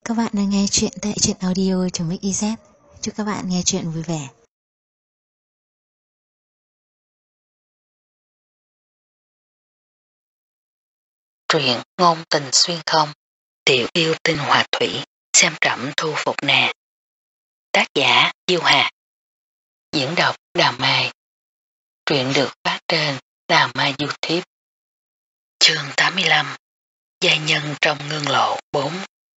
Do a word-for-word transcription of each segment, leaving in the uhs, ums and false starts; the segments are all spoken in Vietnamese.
các bạn đang nghe chuyện tại truyện audio.mix.iz. Chúc các bạn nghe chuyện vui vẻ. Truyện ngôn tình xuyên không, tiểu yêu tinh hòa thủy, xem trẫm thu phục nè. Tác giả Diêu Hà. Diễn đọc Đào Mai. Truyện được phát trên Đào Mai YouTube. Chương tám mươi lăm. Giai nhân trong ngưng lộ bốn.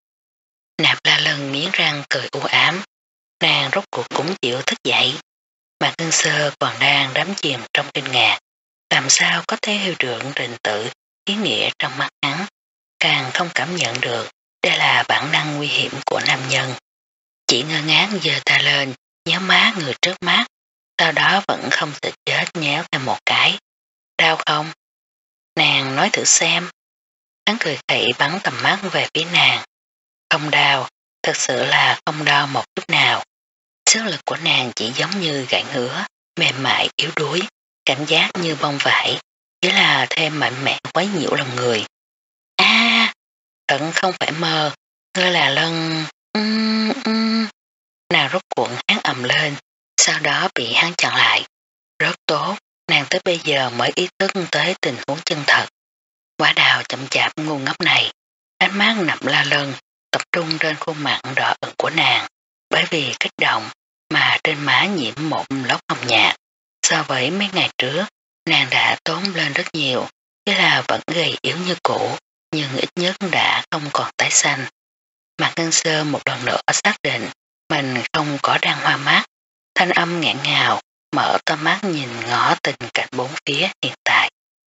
Nạp La Lân miếng răng cười u ám, nàng rốt cuộc cũng chịu thức dậy. Mạc Ngân Sơ còn đang đắm chìm trong kinh ngạc, làm sao có thể hiểu được trình tự ý nghĩa trong mắt hắn, càng không cảm nhận được đây là bản năng nguy hiểm của nam nhân. Chỉ ngơ ngác giơ tay lên nhéo má người trước mắt, sau đó vẫn không sợ chết nhéo thêm một cái. Đau không? Nàng nói thử xem. Hắn cười khẩy bắn tầm mắt về phía nàng. Không đau, thật sự là không đau một chút nào. Sức lực của nàng chỉ giống như gãy ngứa, mềm mại yếu đuối, cảm giác như bông vải, chỉ là thêm mạnh mẽ quấy nhiễu lòng người. A, à, thật không phải mơ, ngươi là Lân. Uhm, uhm. Nàng rút cuộn hắn ầm lên, sau đó bị hắn chặn lại. Rất tốt, nàng tới bây giờ mới ý thức tới tình huống chân thật. Quả đào chậm chạp ngu ngốc này, ánh mắt Nạp La Lân tập trung trên khuôn mặt đỏ ửng của nàng, bởi vì kích động mà trên má nhiễm một lốc hồng nhạt. So với mấy ngày trước, nàng đã tốn lên rất nhiều, chứ là vẫn gầy yếu như cũ, nhưng ít nhất đã không còn tái xanh. Mạc Ngân Sơ một lần nữa xác định mình không có đang hoa mắt, thanh âm ngạn ngào, mở to mắt nhìn ngõ tình cảnh bốn phía hiện tại.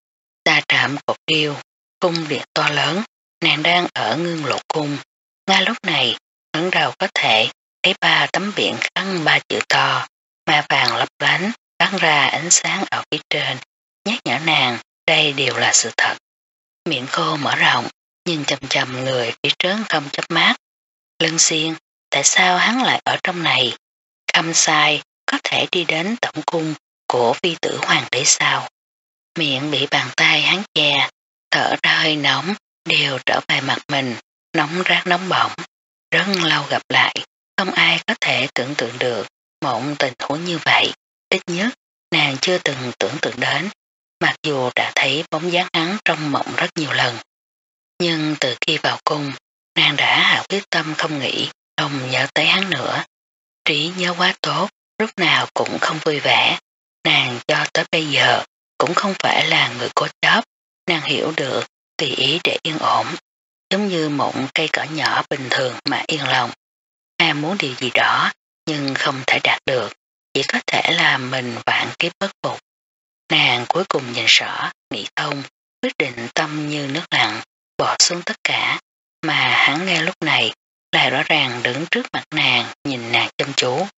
Xa trạm cột điêu, cung điện to lớn, nàng đang ở ngưng lộ cung. Ngay lúc này, ngẩng đầu có thể thấy ba tấm biển khắc ba chữ to, mà vàng lấp lánh, bắn ra ánh sáng ở phía trên, nhắc nhở nàng đây đều là sự thật. Miệng khô mở rộng, nhìn chầm chầm người phía trước không chớp mắt. Lân Xiên, tại sao hắn lại ở trong này? Khâm Sai có thể đi đến tổng cung của phi tử hoàng đế sao? Miệng bị bàn tay hắn che, thở ra hơi nóng, đều trở về mặt mình, nóng rát nóng bỏng. Rất lâu gặp lại, không ai có thể tưởng tượng được một tình huống như vậy. Ít nhất, nàng chưa từng tưởng tượng đến, mặc dù đã thấy bóng dáng hắn trong mộng rất nhiều lần. Nhưng từ khi vào cung, nàng đã hạ quyết tâm không nghĩ, không nhớ tới hắn nữa. Trí nhớ quá tốt, lúc nào cũng không vui vẻ. Nàng cho tới bây giờ cũng không phải là người cố chấp, nàng hiểu được tùy ý để yên ổn, giống như một cây cỏ nhỏ bình thường mà yên lòng. Nàng muốn điều gì đó nhưng không thể đạt được, chỉ có thể làm mình vạn kiếp bất phục. Nàng cuối cùng nhìn rõ, nghĩ thông, quyết định tâm như nước lặng, bỏ xuống tất cả, mà hắn nghe lúc này lại rõ ràng đứng trước mặt nàng, nhìn nàng chăm chú.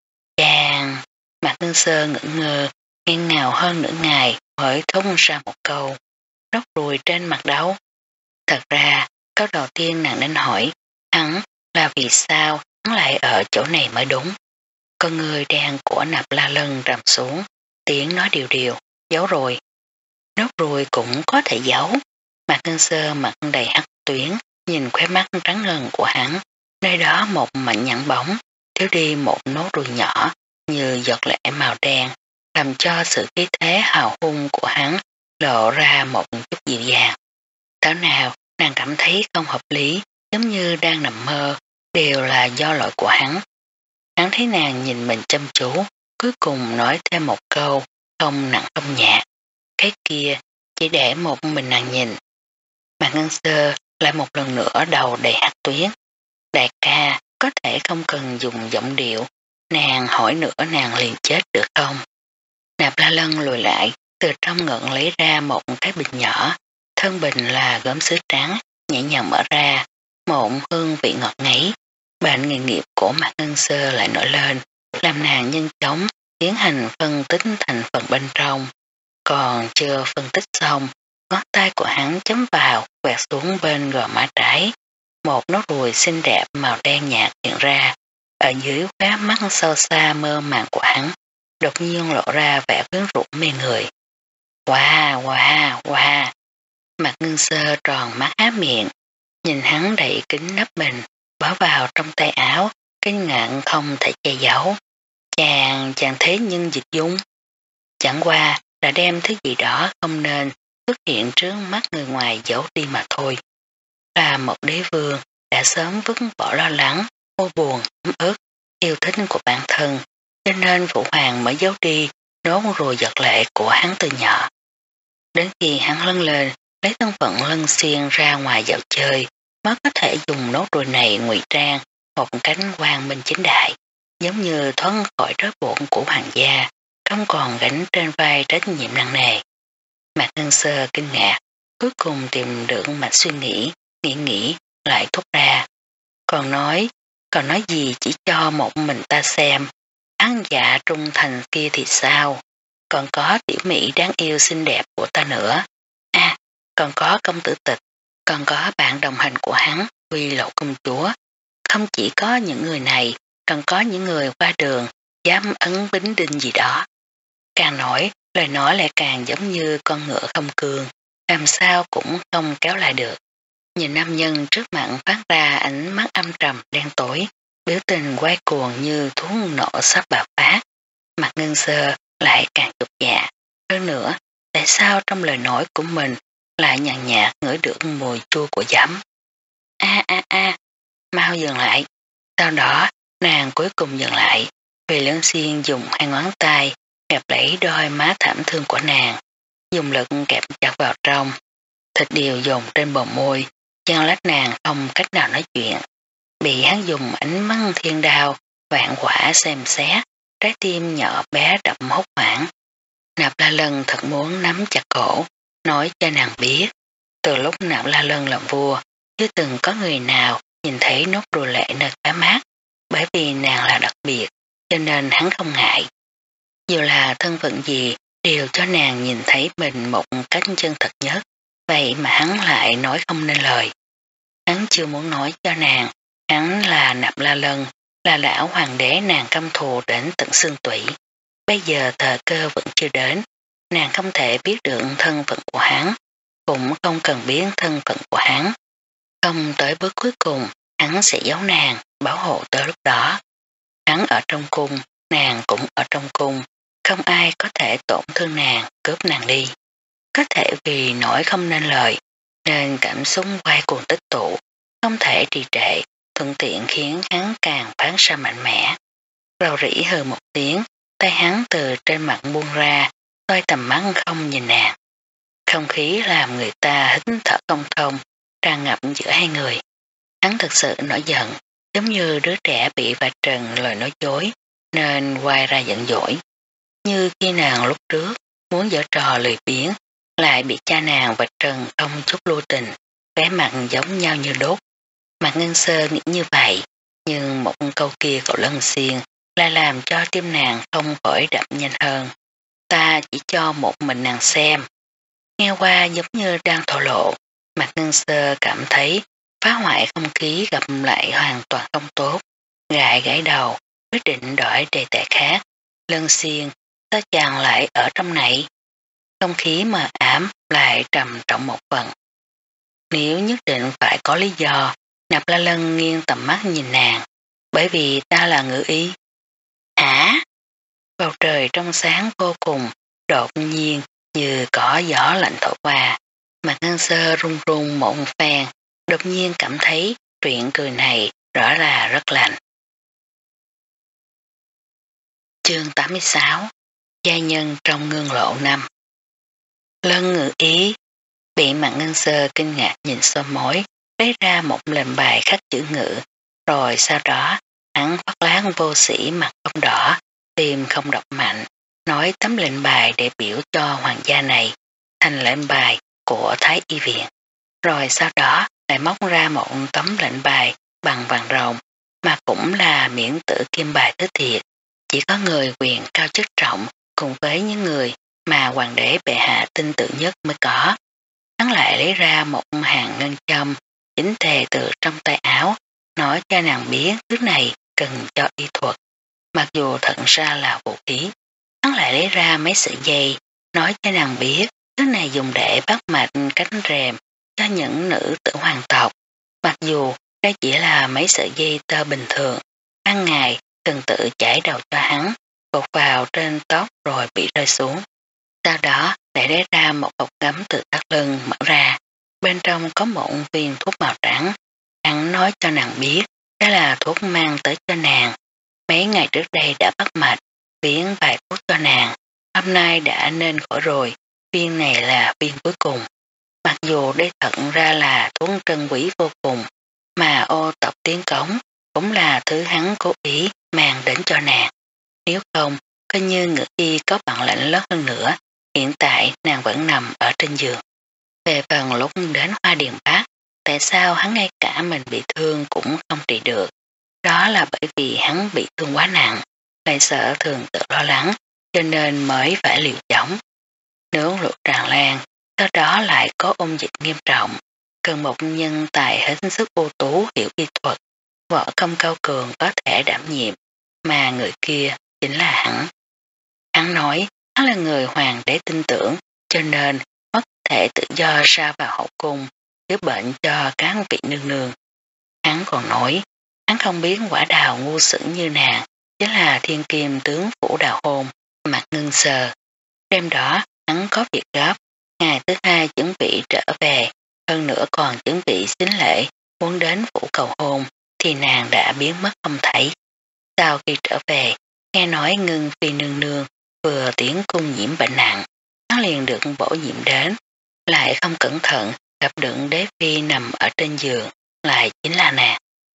Chàng, Mạc Ngân Sơ ngẩn ngơ, nghiêng ngào hơn nửa ngày mới thốt ra một câu. Rốt ruồi trên mặt đấu. Thật ra, câu đầu tiên nàng nên hỏi, hắn là vì sao hắn lại ở chỗ này mới đúng. Con người đen của Nạp La Lân rầm xuống, tiếng nói điều điều, giấu rồi. Nốt ruồi cũng có thể giấu. Mạc Ngân Sơ mặt đầy hắc tuyến, nhìn khóe mắt trắng ngần của hắn, nơi đó một mảnh nhẵn bóng, thiếu đi một nốt ruồi nhỏ như giọt lệ màu đen, làm cho sự khí thế hào hung của hắn lộ ra một chút dịu dàng. Thảo nào nàng cảm thấy không hợp lý, giống như đang nằm mơ, đều là do lỗi của hắn. Hắn thấy nàng nhìn mình chăm chú, cuối cùng nói thêm một câu, không nặng không nhạt. Cái kia chỉ để một mình nàng nhìn. Mạc Ngân Sơ lại một lần nữa đầu đầy hắc tuyến. Đại ca, có thể không cần dùng giọng điệu, nàng hỏi nữa nàng liền chết được không? Nạp La Lân lùi lại, từ trong ngực lấy ra một cái bình nhỏ, thân bình là gốm sứ trắng, nhẹ nhàng mở ra, một hương vị ngọt ngấy. Bệnh nghề nghiệp của Mạc Ngân Sơ lại nổi lên, làm nàng nhanh chóng tiến hành phân tích thành phần bên trong. Còn chưa phân tích xong, ngón tay của hắn chấm vào, quẹt xuống bên gò má trái. Một nốt ruồi xinh đẹp màu đen nhạt hiện ra, ở dưới khóe mắt sâu xa mơ màng của hắn, đột nhiên lộ ra vẻ quyến rũ mê người. Wow, wow, wow. Mạc Ngân Sơ tròn mắt há miệng, nhìn hắn đẩy kính nắp mình, bỏ vào trong tay áo, kinh ngạc không thể che giấu. Chàng, chàng thế nhưng dịch dung. Chẳng qua là đem thứ gì đó không nên xuất hiện trước mắt người ngoài giấu đi mà thôi. Là một đế vương đã sớm vứt bỏ lo lắng, ô buồn, ấm ức, yêu thích của bản thân, cho nên Phụ Hoàng mới giấu đi nốt ruồi giật lệ của hắn từ nhỏ. Đến khi hắn lớn lên, lấy thân phận Lân Xuyên ra ngoài dạo chơi, mới có thể dùng nốt ruồi này ngụy trang một cánh quang minh chính đại, giống như thoát khỏi trói buộc của hoàng gia, không còn gánh trên vai trách nhiệm nặng nề. Mạc Ngân Sơ kinh ngạc, cuối cùng tìm được mạch suy nghĩ, nghĩ nghĩ, lại thốt ra. Còn nói, còn nói gì chỉ cho một mình ta xem, hắn dạ trung thành kia thì sao? Còn có tiểu mỹ đáng yêu xinh đẹp của ta nữa. À, còn có công tử Tịch, còn có bạn đồng hành của hắn, Quy Lộ công chúa. Không chỉ có những người này, còn có những người qua đường, dám ấn bính đinh gì đó. Càng nói, lời nói lại càng giống như con ngựa không cương, làm sao cũng không kéo lại được. Nhìn nam nhân trước mặt phát ra ánh mắt âm trầm đen tối, biểu tình quay cuồng như thú nộ sắp bạo phát. Mặt Ngân Sơ lại càng chột dạ. Hơn nữa, tại sao trong lời nói của mình lại nhàn nhạt ngửi được mùi chua của giấm? A a a, mau dừng lại. Sau đó, nàng cuối cùng dừng lại, vì Lân Xuyên dùng hai ngón tay kẹp lấy đôi má thảm thương của nàng, dùng lực kẹp chặt vào trong, thịt điều dồn trên bờ môi, chân lách nàng không cách nào nói chuyện. Bị hắn dùng ánh mắt thiên đao, vạn quả xem xét, trái tim nhỏ bé đập hốt hoảng. Nạp La Lân thật muốn nắm chặt cổ, nói cho nàng biết. Từ lúc Nạp La Lân làm vua, chưa từng có người nào nhìn thấy nốt ruồi lệ nơi khóe mắt, bởi vì nàng là đặc biệt, cho nên hắn không ngại. Dù là thân phận gì, đều cho nàng nhìn thấy mình một cách chân thật nhất, vậy mà hắn lại nói không nên lời. Hắn chưa muốn nói cho nàng, hắn là Nạp La Lân, là lão hoàng đế nàng căm thù đến tận xương tủy. Bây giờ thời cơ vẫn chưa đến, nàng không thể biết được thân phận của hắn, cũng không cần biết thân phận của hắn. Không tới bước cuối cùng, hắn sẽ giấu nàng, bảo hộ tới lúc đó. Hắn ở trong cung, nàng cũng ở trong cung, không ai có thể tổn thương nàng, cướp nàng đi. Có thể vì nổi không nên lời, nên cảm xúc quay cuồng tích tụ, không thể trì trệ, thuận tiện khiến hắn càng phán ra mạnh mẽ. Rầu rĩ hừ một tiếng, tay hắn từ trên mặt buông ra, đôi tầm mắt không nhìn nàng. Không khí làm người ta hít thở không thông, tràn ngập giữa hai người. Hắn thực sự nổi giận, giống như đứa trẻ bị vạch trần lời nói dối, nên quay ra giận dỗi. Như khi nàng lúc trước muốn giở trò lười biếng, lại bị cha nàng vạch trần không chút lưu tình, vẻ mặt giống nhau như đốt. Mặt Ngân Sơ nghĩ như vậy, nhưng một câu kia của Lân Xuyên lại làm cho tim nàng không khỏi đập nhanh hơn. Ta chỉ cho một mình nàng xem. Nghe qua giống như đang thổ lộ, Mặt Ngân Sơ cảm thấy phá hoại không khí gặp lại hoàn toàn không tốt. Gãi gãi đầu, quyết định đổi đề tài khác. Lân Xuyên, sao chàng lại ở trong này? Không khí mờ ám lại trầm trọng một phần. Nếu nhất định phải có lý do, Nạp La Lân nghiêng tầm mắt nhìn nàng, bởi vì ta là ngự y. Hả? Bầu trời trong sáng vô cùng, đột nhiên như có gió lạnh thổi qua. Mặt Ngân Sơ run run một phen, đột nhiên cảm thấy chuyện cười này rõ là rất lạnh. Chương tám mươi sáu Gia nhân trong ngương lộ năm. Lân ngự ý, bị Mặt Ngân Sơ kinh ngạc nhìn xô mối, lấy ra một lệnh bài khắc chữ ngự, rồi sau đó hắn phát láng vô sĩ mặt không đỏ, tim không độc mạnh, nói tấm lệnh bài để biểu cho hoàng gia này thành lệnh bài của Thái Y Viện. Rồi sau đó lại móc ra một tấm lệnh bài bằng vàng rồng, mà cũng là miễn tử kim bài thứ thiệt, chỉ có người quyền cao chức trọng cùng với những người mà hoàng đế bệ hạ tin tưởng nhất mới có. Hắn lại lấy ra một hàng ngân châm chính tề từ trong tay áo, nói cho nàng biết thứ này cần cho y thuật, mặc dù thật ra là vũ khí. Hắn lại lấy ra mấy sợi dây, nói cho nàng biết thứ này dùng để bắt mạch cánh rèm cho những nữ tử hoàng tộc, mặc dù Đó chỉ là mấy sợi dây tơ bình thường, ban ngày từng tự chải đầu cho hắn, cột vào trên tóc rồi bị rơi xuống. Sau đó lại lấy ra một hộp gấm từ thắt lưng mở ra, bên trong có một viên thuốc màu trắng. Hắn nói cho nàng biết đó là thuốc mang tới cho nàng. Mấy ngày trước đây đã bắt mạch, viết vài thuốc cho nàng, hôm nay đã nên khỏi rồi, viên này là viên cuối cùng. Mặc dù đây thật ra là thuốc trân quý vô cùng, mà ô tộc tiến cống cũng là thứ hắn cố ý mang đến cho nàng. Nếu không, coi như ngự y có bản lĩnh lớn hơn nữa, hiện tại nàng vẫn nằm ở trên giường. Về phần lúc đến Hoa Điền Bắc, tại sao hắn ngay cả mình bị thương cũng không trị được? Đó là bởi vì hắn bị thương quá nặng, lại sợ thường tự lo lắng, cho nên mới phải liều chống. Nướng lụt tràn lan, sau đó lại có ôn dịch nghiêm trọng, cần một nhân tài hết sức ưu tú hiểu y thuật, võ công cao cường có thể đảm nhiệm, mà người kia chính là hắn. Hắn nói hắn là người hoàng đế tin tưởng, cho nên mất thể tự do ra vào hậu cung, chữa bệnh cho các vị nương nương. Hắn còn nói, hắn không biết quả đào ngu xuẩn như nàng, chính là thiên kim tướng phủ đào hôn, Mạc Ngân Sơ. Đêm đó, hắn có việc gấp, ngày thứ hai chuẩn bị trở về, hơn nữa còn chuẩn bị xính lễ, muốn đến phủ cầu hôn, thì nàng đã biến mất không thấy. Sau khi trở về, nghe nói Ngân Phi nương nương vừa tiến cung nhiễm bệnh nặng, hắn liền được bổ nhiệm đến, lại không cẩn thận gặp được đế phi nằm ở trên giường, lại chính là nàng.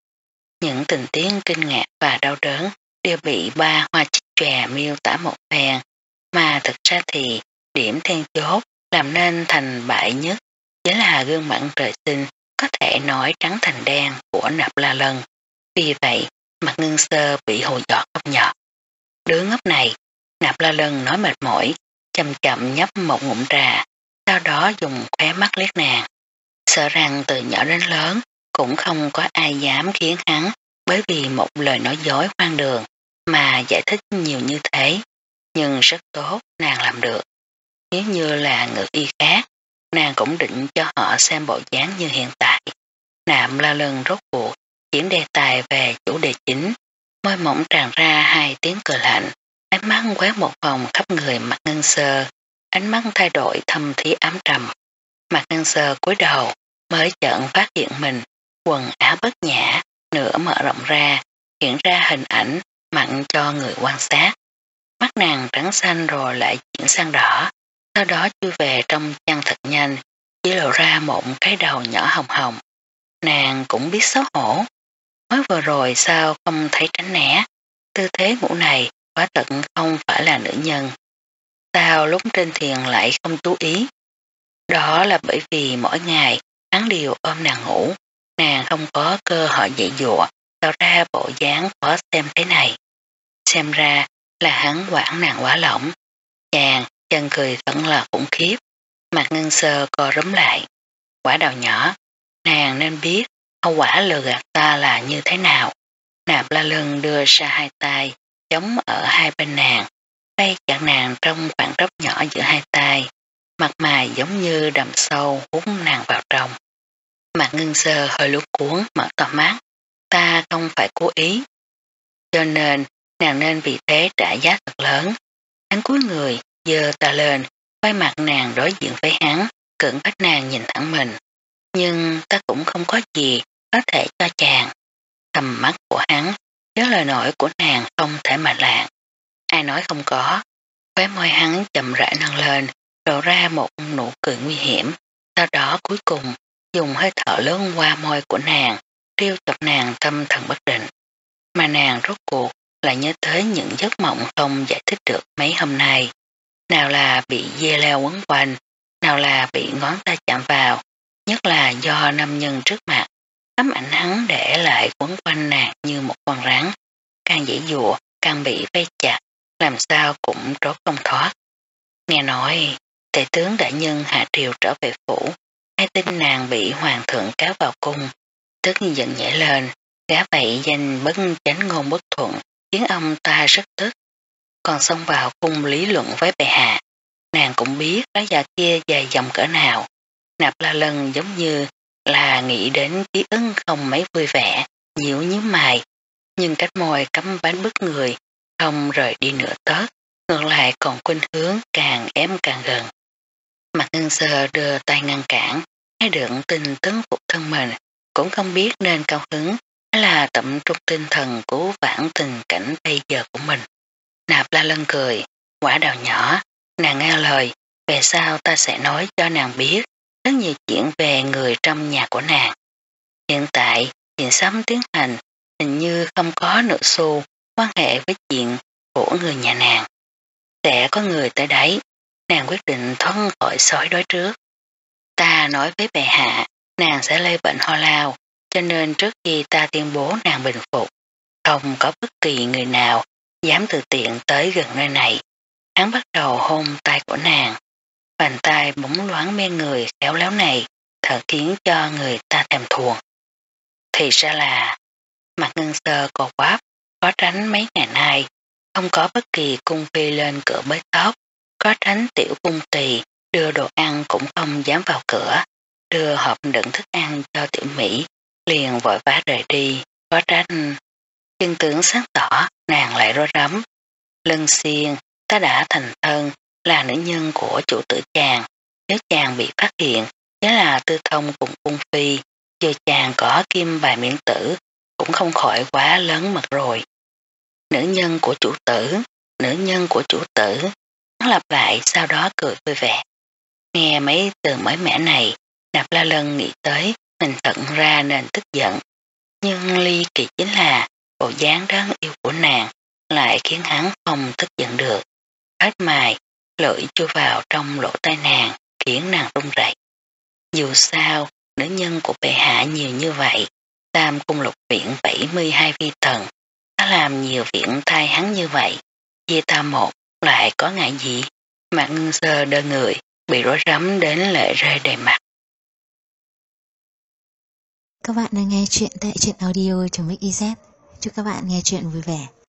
Những tình tiết kinh ngạc và đau đớn đều bị ba hoa chích chòe miêu tả một phen, mà thực ra thì điểm then chốt làm nên thành bại nhất chính là gương mặt trời sinh có thể nói trắng thành đen của Nạp La Lân. Vì vậy, Mạc Ngân Sơ bị hồ dọt không nhỏ. Đứa ngốc này, Nạp La Lân nói mệt mỏi, chậm chậm nhấp một ngụm trà, sau đó dùng khóe mắt liếc nàng. Sợ rằng từ nhỏ đến lớn cũng không có ai dám khiến hắn bởi vì một lời nói dối hoang đường mà giải thích nhiều như thế. Nhưng rất tốt nàng làm được. Nếu như là ngự y khác, nàng cũng định cho họ xem bộ dáng như hiện tại. Nạp La Lân rốt cuộc chuyển đề tài về chủ đề chính, môi mỏng tràn ra hai tiếng cười lạnh, ánh mắt quét một vòng khắp người Mạc Ngân Sơ, ánh mắt thay đổi thâm thí ám trầm. Mạc Ngân Sơ cúi đầu mới chợt phát hiện mình quần áo bất nhã, nửa mở rộng ra, hiện ra hình ảnh mặn cho người quan sát. Mắt nàng trắng xanh rồi lại chuyển sang đỏ, sau đó chui về trong chăn thật nhanh, chỉ lộ ra một cái đầu nhỏ hồng hồng. Nàng cũng biết xấu hổ. Mới vừa rồi sao không thấy tránh né, tư thế ngủ này quả thật không phải là nữ nhân. Sao lúc trên thuyền lại không chú ý? Đó là bởi vì mỗi ngày hắn đều ôm nàng ngủ, nàng không có cơ hội dạy dụa, tạo ra bộ dáng khó xem thế này. Xem ra là hắn quản nàng quá lỏng. Chàng, chân cười thật là khủng khiếp. Mạc Ngân Sơ co rúm lại. Quả đào nhỏ, nàng nên biết hậu quả lừa gạt ta là như thế nào. Nạp La Lân đưa ra hai tay, chống ở hai bên nàng, tay chặt nàng trong khoảng trống nhỏ giữa hai tay, mặt mày giống như đầm sâu hút nàng vào trong. Mạc Ngân Sơ hơi luống cuốn mở to mắt, ta không phải cố ý. Cho nên, nàng nên vì thế trả giá thật lớn. Hắn cúi người, giơ ta lên, quay mặt nàng đối diện với hắn, cưỡng bách nàng nhìn thẳng mình. Nhưng ta cũng không có gì có thể cho chàng. Tầm mắt của hắn, với lời nói của nàng không thể mà lạc. Ai nói không có. Khóe môi hắn chậm rãi nâng lên, lộ ra một nụ cười nguy hiểm. Sau đó cuối cùng, dùng hơi thở lớn qua môi của nàng, trêu chọc nàng tâm thần bất định. Mà nàng rốt cuộc lại nhớ tới những giấc mộng không giải thích được mấy hôm nay. Nào là bị dê leo quấn quanh, nào là bị ngón tay chạm vào, nhất là do nam nhân trước mặt. Tấm ảnh hắn để lại quấn quanh nàng như một con rắn, càng dễ dụa, càng bị vây chặt, làm sao cũng trốn không thoát. Nghe nói, tể tướng đại nhân hạ triều trở về phủ, hay tin nàng bị hoàng thượng cáo vào cung, tức giận nhảy lên, gã vậy danh bất chánh ngôn bất thuận, khiến ông ta rất tức. Còn xông vào cung lý luận với bệ hạ, nàng cũng biết lá già kia dài dòng cỡ nào. Nạp La Lân giống như là nghĩ đến ký ức không mấy vui vẻ, nhíu nhíu mày, nhưng cách môi cắm bánh bức người, không rời đi nửa tớt, ngược lại còn khuynh hướng càng ém càng gần. Mặt Ngân Sơ đưa tay ngăn cản, thấy được tin tấn phục thân mình, cũng không biết nên cao hứng hay là tập trung tinh thần cứu vãn tình cảnh bây giờ của mình. Nạp La Lân cười, quả đào nhỏ, nàng nghe lời, về sau ta sẽ nói cho nàng biết rất nhiều chuyện về người trong nhà của nàng. Hiện tại, chuyện sắp tiến hành, hình như không có nửa xu quan hệ với chuyện của người nhà nàng. Sẽ có người tới đấy, nàng quyết định thoát khỏi sói đói trước. Ta nói với bệ hạ, nàng sẽ lây bệnh ho lao, cho nên trước khi ta tuyên bố nàng bình phục, không có bất kỳ người nào dám tự tiện tới gần nơi này. Hắn bắt đầu hôn tay của nàng. Bàn tay bóng loáng mê người khéo léo này thật khiến cho người ta thèm thuồng. Thì ra là Mặt Ngân Sơ cột quáp, có tránh mấy ngày nay, không có bất kỳ cung phi lên cửa bới tóc, có tránh tiểu cung tỳ đưa đồ ăn cũng không dám vào cửa, đưa hộp đựng thức ăn cho tiểu Mỹ, liền vội vã rời đi, có tránh. Chân tướng sáng tỏ, nàng lại rối rắm. Lân Xiên, ta đã thành thân, là nữ nhân của chủ tử chàng, nếu chàng bị phát hiện, thế là tư thông cùng cung phi, giờ chàng có kim bài miễn tử, cũng không khỏi quá lớn mật rồi. Nữ nhân của chủ tử, nữ nhân của chủ tử, hắn lặp lại sau đó cười vui vẻ. Nghe mấy từ mới mẻ này, Nạp La Lân nghĩ tới mình thận ra nên tức giận, nhưng ly kỳ chính là bộ dáng đáng yêu của nàng lại khiến hắn không tức giận được. Hết mài, lưỡi chui vào trong lỗ tai nàng, khiến nàng run rẩy. Dù sao, nữ nhân của bệ hạ nhiều như vậy, tam cung lục viện bảy mươi hai vi thần, đã làm nhiều viện thay hắn như vậy, chia ta một lại có ngại gì? Mặt Ngân Sơ đơ người, bị rối rắm đến lệ rơi đầy mặt. Các bạn đang nghe chuyện tại truyện audio.mixyz. Chúc các bạn nghe chuyện vui vẻ.